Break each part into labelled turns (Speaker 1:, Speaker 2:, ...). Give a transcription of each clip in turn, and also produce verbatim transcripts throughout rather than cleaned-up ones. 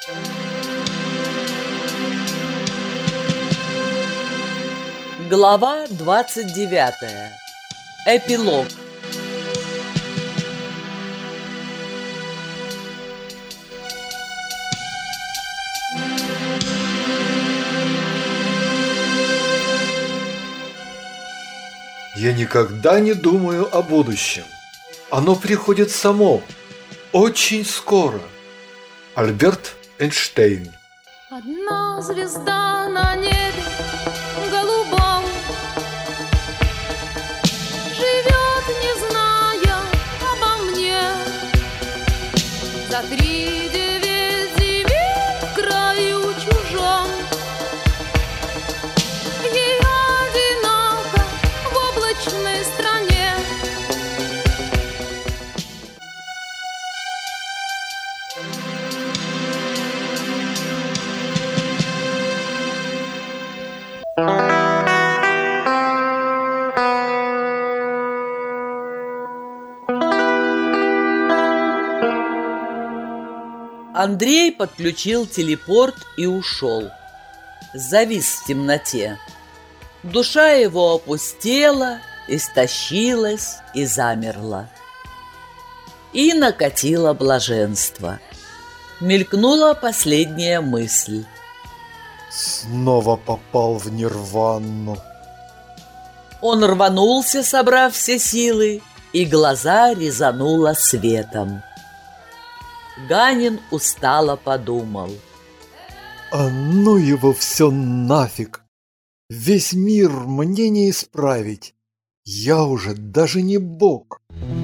Speaker 1: Глава двадцать девятая. Эпилог.
Speaker 2: Я никогда не думаю о будущем. Оно приходит само, очень скоро. Альберт Эйнштейн.
Speaker 3: Одна звезда на небе голубом живет, не зная обо мне. За три девять земель в краю чужом ей одиноко в облачной стране.
Speaker 1: Андрей подключил телепорт и ушел. Завис в темноте. Душа его опустела, истощилась и замерла. И накатило блаженство. Мелькнула последняя мысль.
Speaker 2: Снова попал в нирвану.
Speaker 1: Он рванулся, собрав все силы, и глаза резануло светом. Ганин устало подумал.
Speaker 2: А ну его все нафиг! Весь мир мне не исправить. Я уже даже не бог.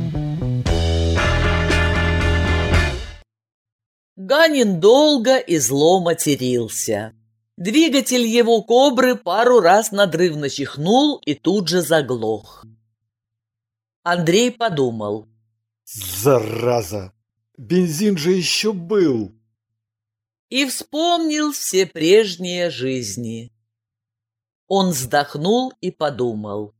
Speaker 1: Ганин долго и зло матерился. Двигатель его кобры пару раз надрывно чихнул и тут же заглох. Андрей подумал.
Speaker 2: Зараза! Бензин же еще был.
Speaker 1: И вспомнил все прежние жизни. Он вздохнул и подумал.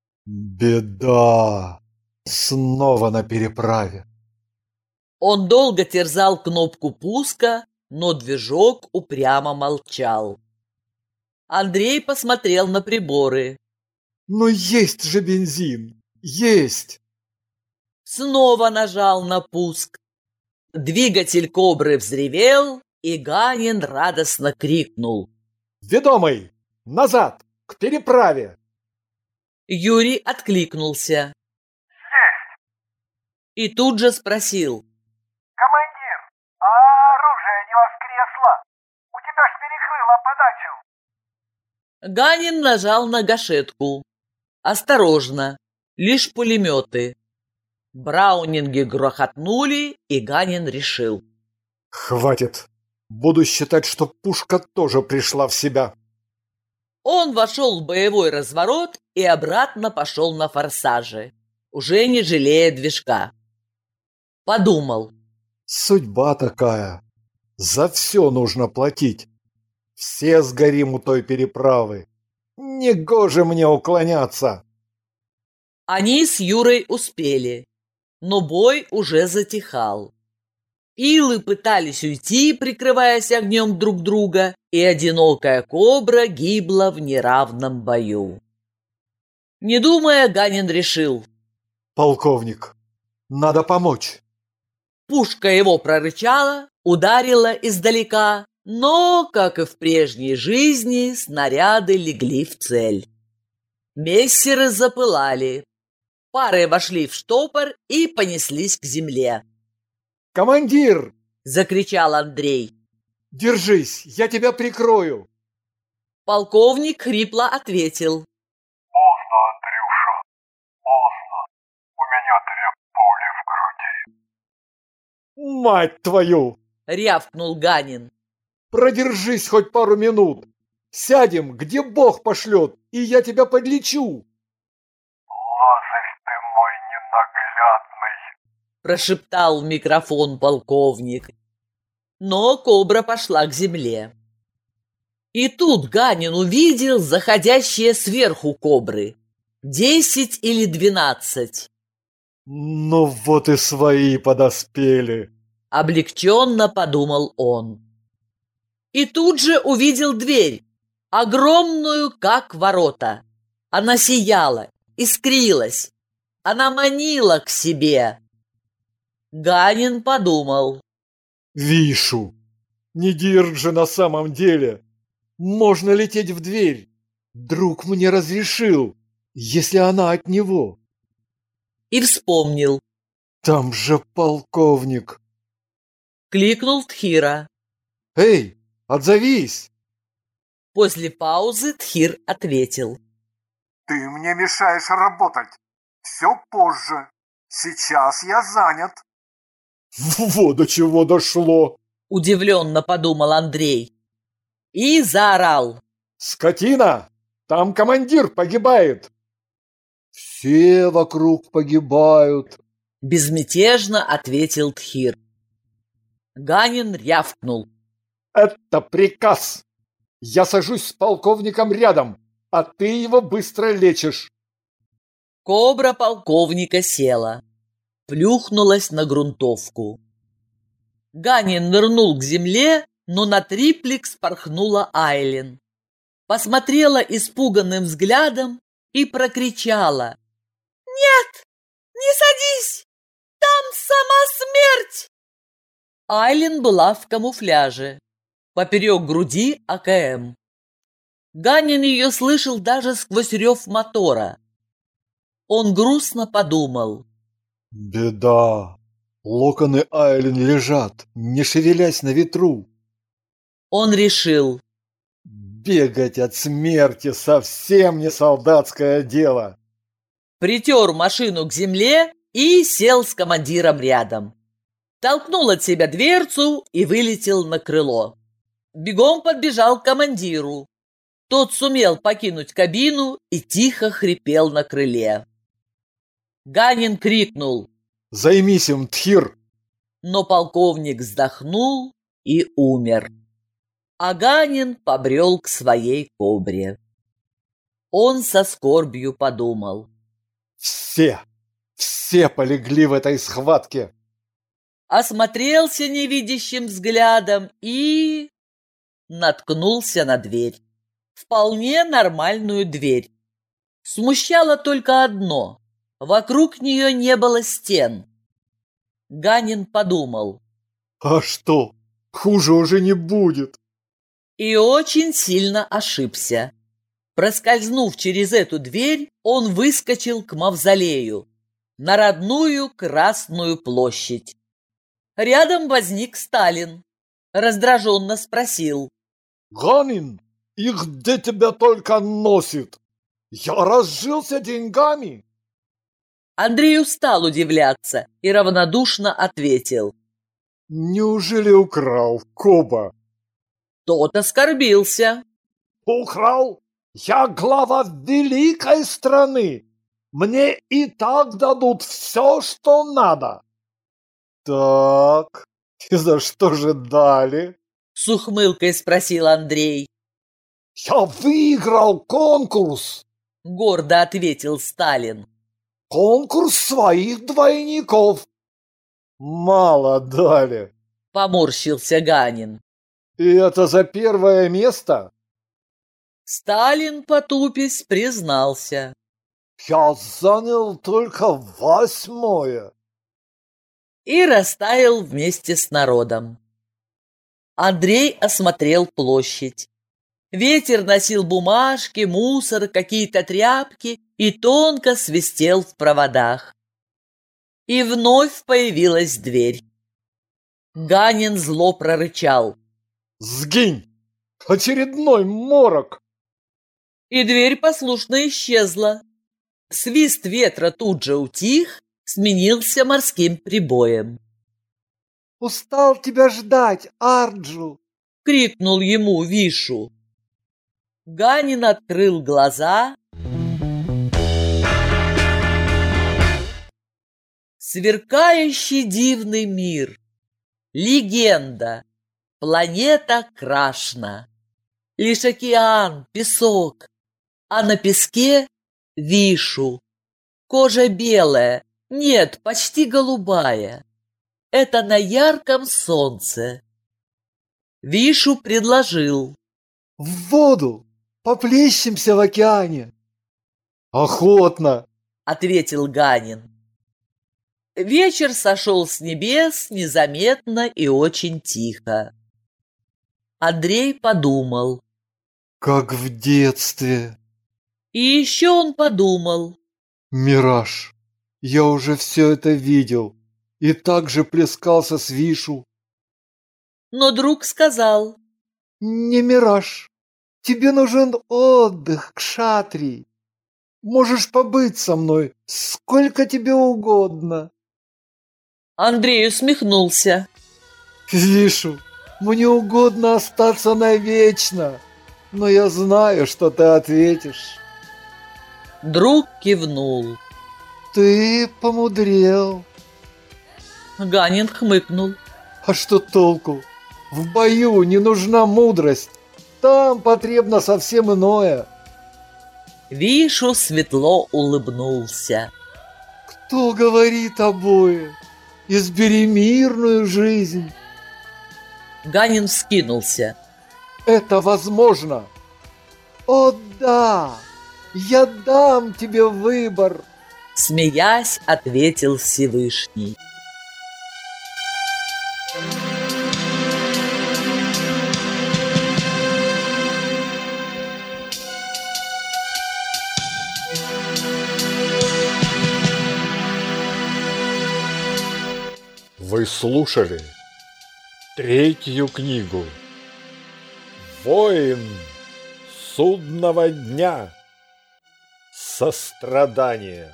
Speaker 2: Беда! Снова на переправе.
Speaker 1: Он долго терзал кнопку пуска, но движок упрямо молчал. Андрей посмотрел на приборы.
Speaker 2: Но есть же бензин! Есть!
Speaker 1: Снова нажал на пуск. Двигатель кобры взревел, и Ганин радостно крикнул.
Speaker 2: Ведомый! Назад! К переправе!
Speaker 1: Юрий откликнулся.
Speaker 4: Есть!
Speaker 1: И тут же спросил.
Speaker 4: Командир, а оружие не воскресло? У тебя ж перекрыло подачу.
Speaker 1: Ганин нажал на гашетку. Осторожно, лишь пулеметы. Браунинги грохотнули, и Ганин решил.
Speaker 2: Хватит. Буду считать, что пушка тоже пришла в себя.
Speaker 1: Он вошел в боевой разворот и обратно пошел на форсаже, уже не жалея движка. Подумал.
Speaker 2: Судьба такая. За все нужно платить. Все сгорим у той переправы. Негоже мне уклоняться.
Speaker 1: Они с Юрой успели, но бой уже затихал. Илы пытались уйти, прикрываясь огнем друг друга, и одинокая кобра гибла в неравном бою. Не думая, Ганин решил.
Speaker 2: Полковник, надо помочь.
Speaker 1: Пушка его прорычала, ударила издалека, но, как и в прежней жизни, снаряды легли в цель. Мессеры запылали. Пары вошли в штопор и понеслись к земле.
Speaker 2: «Командир!» —
Speaker 1: закричал Андрей.
Speaker 2: «Держись, я тебя прикрою!»
Speaker 1: Полковник хрипло ответил.
Speaker 4: Поздно, Андрюша, поздно. У меня две пули в груди.
Speaker 2: «Мать твою!»
Speaker 1: — рявкнул Ганин.
Speaker 2: «Продержись хоть пару минут! Сядем, где Бог пошлет, и я тебя подлечу!»
Speaker 4: Лазарь ты мой ненаглядный!
Speaker 1: — прошептал в микрофон полковник. Но кобра пошла к земле. И тут Ганин увидел заходящие сверху кобры. Десять или двенадцать.
Speaker 2: «Ну вот и свои подоспели!»
Speaker 1: Облегченно подумал он. И тут же увидел дверь, огромную, как ворота. Она сияла, искрилась, она манила к себе. Ганин подумал.
Speaker 2: Вишу, не Дирк же на самом деле. Можно лететь в дверь. Друг мне разрешил, если она от него.
Speaker 1: И вспомнил.
Speaker 2: Там же полковник.
Speaker 1: Кликнул Тхира.
Speaker 2: Эй, отзовись!
Speaker 1: После паузы Тхир ответил.
Speaker 4: Ты мне мешаешь работать. Все позже. Сейчас я занят.
Speaker 2: Вот до чего дошло.
Speaker 1: Удивленно подумал Андрей. И заорал.
Speaker 2: Скотина! Там командир погибает. Все вокруг погибают.
Speaker 1: Безмятежно ответил Тхир. Ганин рявкнул.
Speaker 2: Это приказ. Я сажусь с полковником рядом, а ты его быстро лечишь.
Speaker 1: Кобра полковника села. Плюхнулась на грунтовку. Ганин нырнул к земле, но на триплекс порхнула Айлин. Посмотрела испуганным взглядом и прокричала. «Нет, не садись! Там сама смерть!» Айлин была в камуфляже. Поперек груди А К М. Ганин ее слышал даже сквозь рев мотора. Он грустно подумал.
Speaker 2: Беда. Локоны Айлин лежат, не шевелясь на ветру.
Speaker 1: Он решил.
Speaker 2: Бегать от смерти совсем не солдатское дело.
Speaker 1: Притер машину к земле и сел с командиром рядом. Толкнул от себя дверцу и вылетел на крыло. Бегом подбежал к командиру. Тот сумел покинуть кабину и тихо хрипел на крыле. Ганин крикнул.
Speaker 2: Займись им, Тхир.
Speaker 1: Но полковник вздохнул и умер. А Ганин побрел к своей кобре. Он со скорбью подумал.
Speaker 2: Все, все полегли в этой схватке.
Speaker 1: Осмотрелся невидящим взглядом и... наткнулся на дверь. Вполне нормальную дверь. Смущало только одно. Вокруг нее не было стен. Ганин подумал.
Speaker 2: А что, хуже уже не будет.
Speaker 1: И очень сильно ошибся. Проскользнув через эту дверь, он выскочил к мавзолею, на родную Красную площадь. Рядом возник Сталин. Раздраженно спросил.
Speaker 2: Ганин, и где тебя только носит? Я разжился деньгами.
Speaker 1: Андрей устал удивляться и равнодушно ответил.
Speaker 2: Неужели украл, Коба?
Speaker 1: Тот оскорбился.
Speaker 2: Украл? Я глава великой страны. Мне и так дадут все, что надо. Так, и за что же дали?
Speaker 1: С ухмылкой спросил Андрей.
Speaker 2: Я выиграл конкурс.
Speaker 1: Гордо ответил Сталин.
Speaker 2: Конкурс своих двойников. Мало дали.
Speaker 1: Поморщился Ганин.
Speaker 2: И это за первое место?
Speaker 1: Сталин, потупясь, признался.
Speaker 2: Я занял только восьмое.
Speaker 1: И растаял вместе с народом. Андрей осмотрел площадь. Ветер носил бумажки, мусор, какие-то тряпки и тонко свистел в проводах. И вновь появилась дверь. Ганин зло прорычал.
Speaker 2: Сгинь! Очередной морок!
Speaker 1: И дверь послушно исчезла. Свист ветра тут же утих, сменился морским прибоем.
Speaker 2: «Устал тебя ждать, Арджу!»
Speaker 1: — крикнул ему Вишу. Ганин открыл глаза. Сверкающий дивный мир. Легенда. Планета Крашна. Лишь океан, песок. А на песке — Вишу. Кожа белая, нет, почти голубая. Это на ярком солнце. Вишу предложил.
Speaker 2: В воду! Поплещемся в океане! Охотно!
Speaker 1: Ответил Ганин. Вечер сошел с небес незаметно и очень тихо. Андрей подумал.
Speaker 2: Как в детстве.
Speaker 1: И еще он подумал.
Speaker 2: Мираж. Я уже все это видел. И так же плескался с Вишу.
Speaker 1: Но друг сказал.
Speaker 2: Не мираж. Тебе нужен отдых, кшатрий. Можешь побыть со мной сколько тебе угодно.
Speaker 1: Андрей усмехнулся.
Speaker 2: Вишу, мне угодно остаться навечно, но я знаю, что ты ответишь.
Speaker 1: Друг кивнул.
Speaker 2: Ты помудрел.
Speaker 1: Ганин хмыкнул.
Speaker 2: А что толку? В бою не нужна мудрость. Там потребно совсем иное.
Speaker 1: Вишу светло улыбнулся.
Speaker 2: Кто говорит обои? Избери мирную жизнь.
Speaker 1: Ганин вскинулся.
Speaker 2: Это возможно. О да, я дам тебе выбор.
Speaker 1: Смеясь, ответил Всевышний.
Speaker 2: Вы слушали третью книгу «Воин судного дня. Сострадание».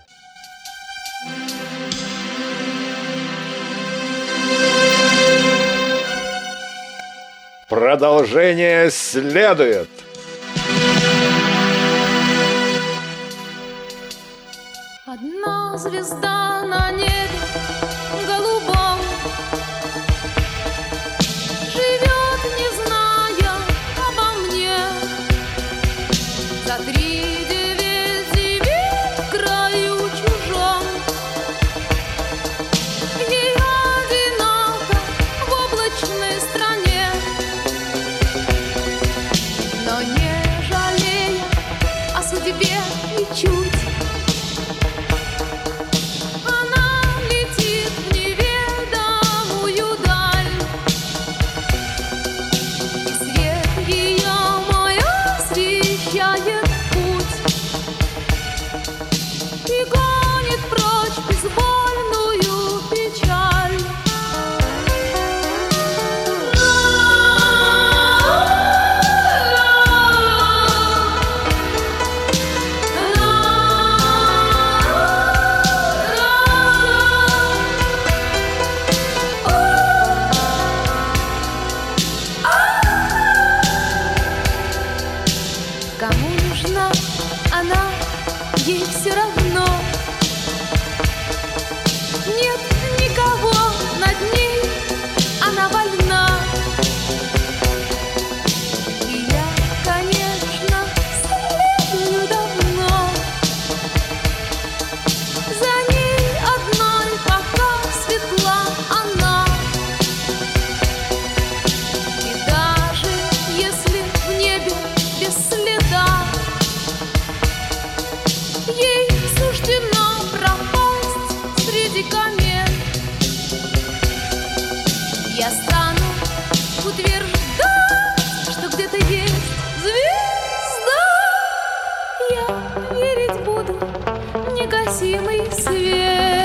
Speaker 2: Продолжение следует.
Speaker 3: Одна звезда на небе голубом живет, не зная обо мне. За три девять земель в краю чужом ей одиноко в облачной стране. Но не жалея о судьбе ничуть, верить буду в негасимый свет.